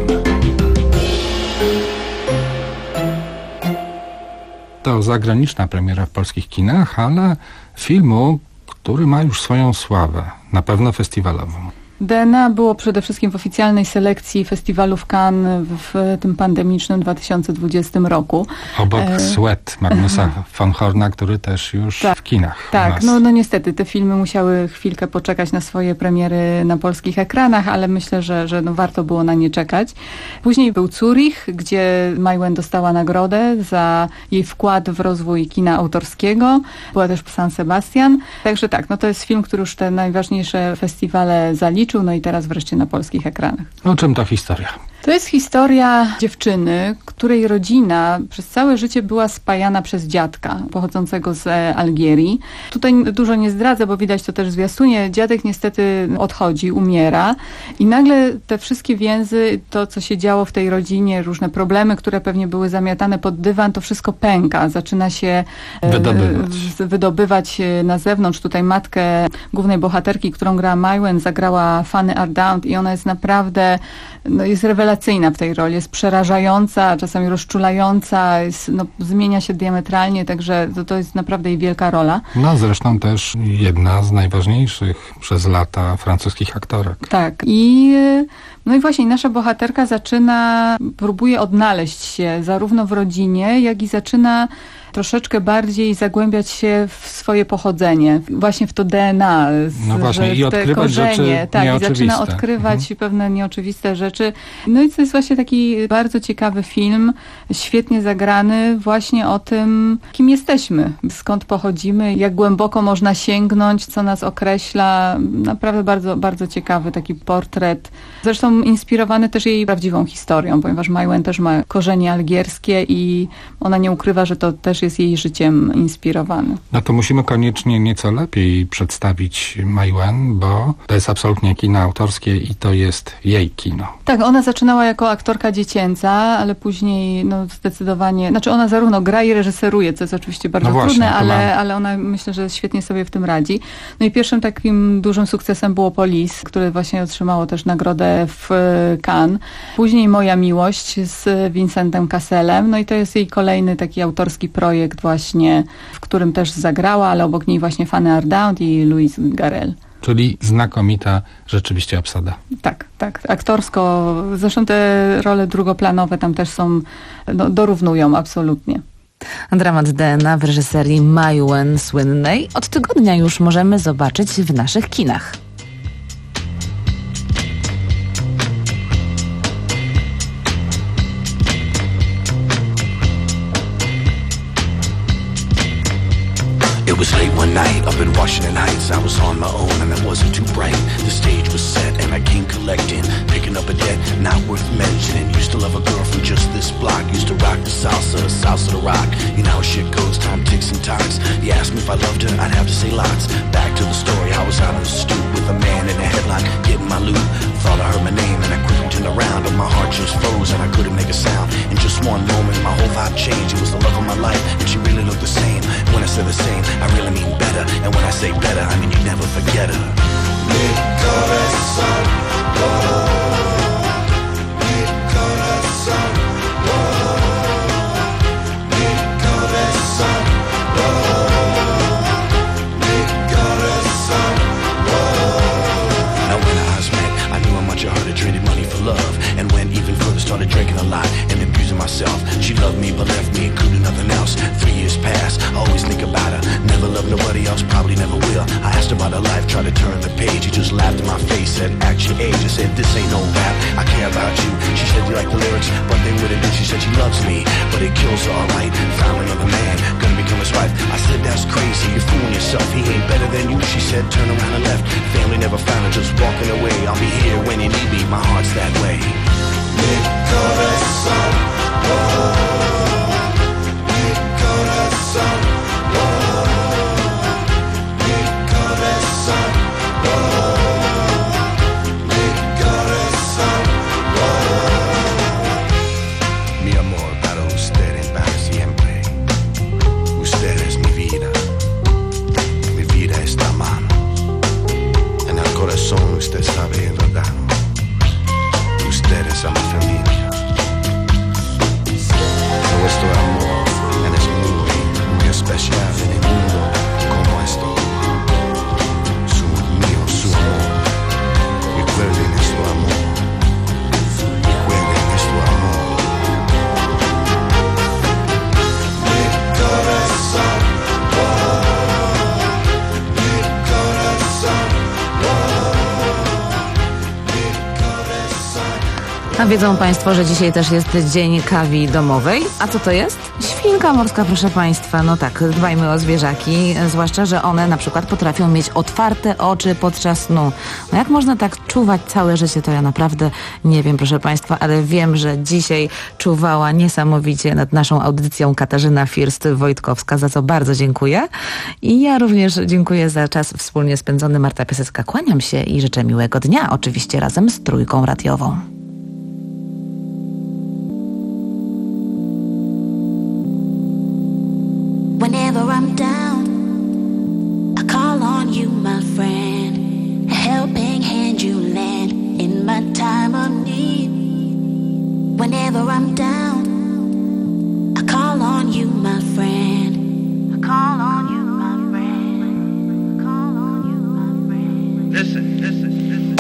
To zagraniczna premiera w polskich kinach, ale filmu, który ma już swoją sławę, na pewno festiwalową. D N A było przede wszystkim w oficjalnej selekcji festiwalu w Cannes w tym pandemicznym dwa tysiące dwudziestym roku. Obok e... Sweat Magnusa von Horna, który też już tak, w kinach. Tak, no, no niestety te filmy musiały chwilkę poczekać na swoje premiery na polskich ekranach, ale myślę, że, że no warto było na nie czekać. Później był Zurich, gdzie Mai Wen dostała nagrodę za jej wkład w rozwój kina autorskiego. Była też w San Sebastian. Także tak, no to jest film, który już te najważniejsze festiwale zaliczył. No i teraz wreszcie na polskich ekranach. O czym ta historia? To jest historia dziewczyny, której rodzina przez całe życie była spajana przez dziadka pochodzącego z Algierii. Tutaj dużo nie zdradzę, bo widać to też w zwiastunie. Dziadek niestety odchodzi, umiera i nagle te wszystkie więzy, to co się działo w tej rodzinie, różne problemy, które pewnie były zamiatane pod dywan, to wszystko pęka. Zaczyna się wydobywać, wydobywać na zewnątrz. Tutaj matkę głównej bohaterki, którą gra Mai Wen, zagrała Fanny Ardant i ona jest naprawdę, no jest rewelacyjna w tej roli, jest przerażająca, czasami rozczulająca, jest, no, zmienia się diametralnie, także to, to jest naprawdę jej wielka rola. No zresztą też jedna z najważniejszych przez lata francuskich aktorek. Tak. I no i właśnie nasza bohaterka zaczyna, próbuje odnaleźć się zarówno w rodzinie, jak i zaczyna troszeczkę bardziej zagłębiać się w swoje pochodzenie, właśnie w to D N A, z, no właśnie, i odkrywać korzenie, rzeczy tak, nieoczywiste. I zaczyna odkrywać mhm. pewne nieoczywiste rzeczy. No i to jest właśnie taki bardzo ciekawy film, świetnie zagrany właśnie o tym, kim jesteśmy, skąd pochodzimy, jak głęboko można sięgnąć, co nas określa. Naprawdę bardzo, bardzo ciekawy taki portret. Zresztą inspirowany też jej prawdziwą historią, ponieważ Mai Wen też ma korzenie algierskie i ona nie ukrywa, że to też jest jej życiem inspirowany. No to musimy koniecznie nieco lepiej przedstawić Mai Wen, bo to jest absolutnie kino autorskie i to jest jej kino. Tak, ona zaczynała jako aktorka dziecięca, ale później no zdecydowanie, znaczy ona zarówno gra i reżyseruje, co jest oczywiście bardzo no właśnie, trudne, ale, ale ona myślę, że świetnie sobie w tym radzi. No i pierwszym takim dużym sukcesem było Police, które właśnie otrzymało też nagrodę w Cannes. Później Moja miłość z Vincentem Casselem, no i to jest jej kolejny taki autorski projekt właśnie, w którym też zagrała, ale obok niej właśnie Fanny Ardant i Louis Garrel. Czyli znakomita rzeczywiście obsada. Tak, tak. Aktorsko, zresztą te role drugoplanowe tam też są, no, dorównują absolutnie. Dramat D N A w reżyserii Mai Wen słynnej od tygodnia już możemy zobaczyć w naszych kinach. It was late one night up in Washington Heights. I was on my own and it wasn't too bright. The stage was set and I came collecting, picking up a debt not worth mentioning. Used to love a girl from just this block. Used to rock the salsa, salsa to rock. You know how shit goes, time ticks and talks. You asked me if I loved her, I'd have to say lots. Back to the story, I was out on the stoop with a man in a headlock, getting my loot. Thought I heard my name and I quickly turned around, but my heart just froze and I couldn't make a sound. In just one moment, my whole vibe changed. It was the love of my life and she really looked the same. When I said the same, I really mean better. And when I say better, I mean you never forget her. Mi corazón, oh, mi corazón, oh, mi corazón, oh, mi corazón, oh. Now when our eyes met, I knew how much I heard. I traded money for love and went even further, started drinking a lot and abusing myself. She loved me but left me, including nothing else. Three years passed, I always think about her. Never loved nobody else, probably never will. I asked her about her life, tried to turn the page. She just laughed in my face, said, act your age. I said, this ain't no rap, I care about you. She said, you like the lyrics, but they wouldn't do. She said she loves me, but it kills her, alright. Found another man, gonna become his wife. I said, that's crazy, you're fooling yourself. He ain't better than you. She said turn around and left. Family never found her, just walking away. I'll be here when you need me, my heart's that way. Mi corazón, oh, mi corazón, oh, mi corazón, oh, mi corazón, oh. Mi amor, para usted es para siempre. Usted es mi vida. Mi vida está a mano. En el corazón usted sabe enredado. Ustedes a mi familia. Nuestro amor es muy, muy especial en el mundo como esto. Su mío, su amor. Recuerden nuestro amor. Recuerden nuestro amor. Mi corazón, oh, mi corazón, oh, mi corazón. A wiedzą Państwo, że dzisiaj też jest Dzień Kawi Domowej. A co to jest? Świnka morska, proszę Państwa. No tak, dbajmy o zwierzaki, zwłaszcza, że one na przykład potrafią mieć otwarte oczy podczas snu. No jak można tak czuwać całe życie, to ja naprawdę nie wiem, proszę Państwa, ale wiem, że dzisiaj czuwała niesamowicie nad naszą audycją Katarzyna First-Wojtkowska, za co bardzo dziękuję. I ja również dziękuję za czas wspólnie spędzony. Marta Piasecka, kłaniam się i życzę miłego dnia, oczywiście razem z Trójką Radiową. Whenever I'm down, I call on you, my friend. A helping hand you lend in my time of need. Whenever I'm down, I call on you, my friend. I call on you, my friend. I call on you, my friend. Listen, listen, listen.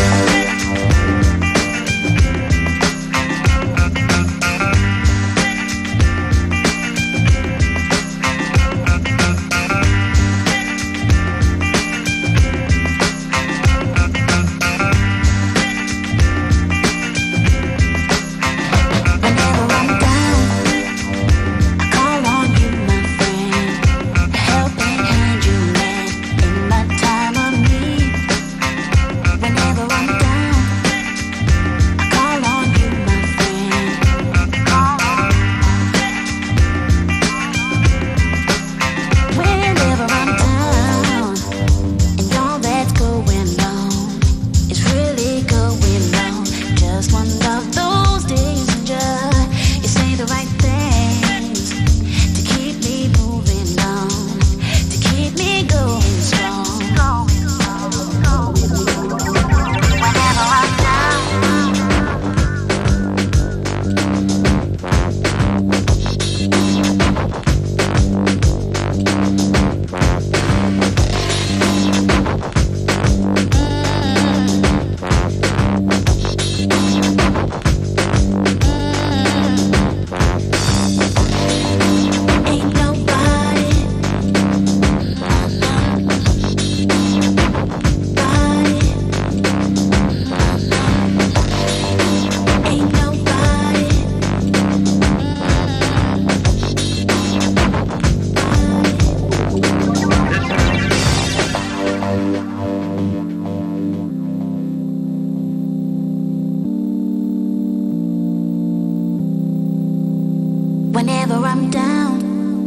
Whenever I'm down,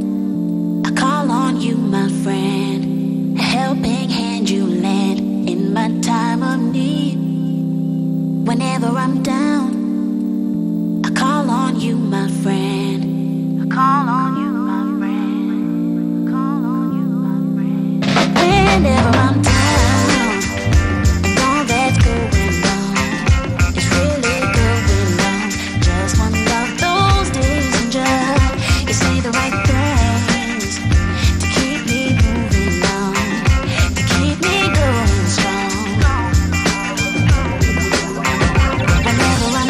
I call on you, my friend. A helping hand you lend in my time of need. Whenever I'm down, I call on you, my friend. I call on you, my friend. I call on you, my friend. Whenever I'm down. Whenever I'm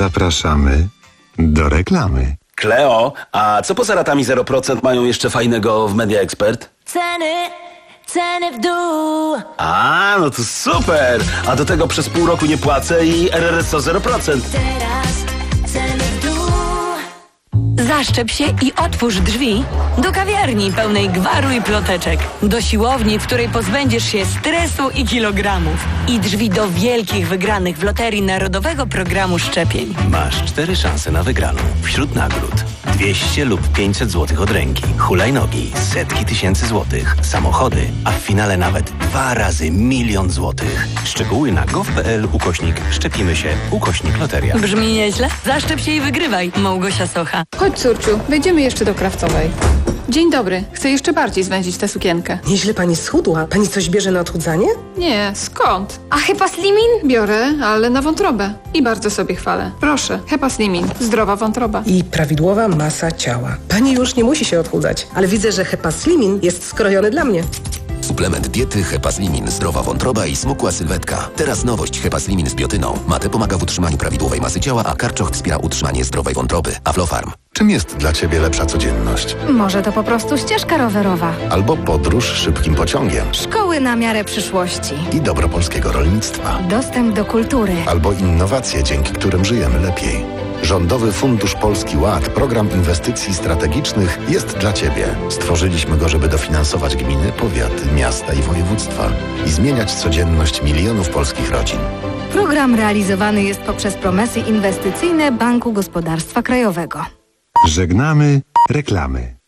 Zapraszamy do reklamy. Kleo, a co poza ratami zero procent mają jeszcze fajnego w Media Expert? Ceny, ceny w dół. A, no to super! A do tego przez pół roku nie płacę i R R S O zero procent. Teraz ceny w dół. Zaszczep się i otwórz drzwi do kawiarni pełnej gwaru i ploteczek. Do siłowni, w której pozbędziesz się stresu i kilogramów. I drzwi do wielkich wygranych w Loterii Narodowego Programu Szczepień. Masz cztery szanse na wygraną. Wśród nagród dwieście lub pięćset złotych od ręki, hulajnogi, setki tysięcy złotych, samochody, a w finale nawet dwa razy milion złotych. Szczegóły na gov.pl ukośnik szczepimy się ukośnik loteria. Brzmi nieźle? Zaszczep się i wygrywaj. Małgosia Socha. Chodź, córciu, wejdziemy jeszcze do Krawcowej. Dzień dobry. Chcę jeszcze bardziej zwęzić tę sukienkę. Nieźle pani schudła. Pani coś bierze na odchudzanie? Nie, skąd? A Hepaslimin? Biorę, ale na wątrobę. I bardzo sobie chwalę. Proszę, Hepaslimin. Zdrowa wątroba. I prawidłowa masa ciała. Pani już nie musi się odchudzać, ale widzę, że Hepaslimin jest skrojony dla mnie. Suplement diety Hepaslimin, zdrowa wątroba i smukła sylwetka. Teraz nowość Hepaslimin z biotyną. Mate pomaga w utrzymaniu prawidłowej masy ciała, a karczoch wspiera utrzymanie zdrowej wątroby. Aflofarm. Czym jest dla Ciebie lepsza codzienność? Może to po prostu ścieżka rowerowa. Albo podróż szybkim pociągiem. Szkoły na miarę przyszłości. I dobro polskiego rolnictwa. Dostęp do kultury. Albo innowacje, dzięki którym żyjemy lepiej. Rządowy Fundusz Polski Ład, program inwestycji strategicznych, jest dla Ciebie. Stworzyliśmy go, żeby dofinansować gminy, powiaty, miasta i województwa i zmieniać codzienność milionów polskich rodzin. Program realizowany jest poprzez promesy inwestycyjne Banku Gospodarstwa Krajowego. Żegnamy reklamy.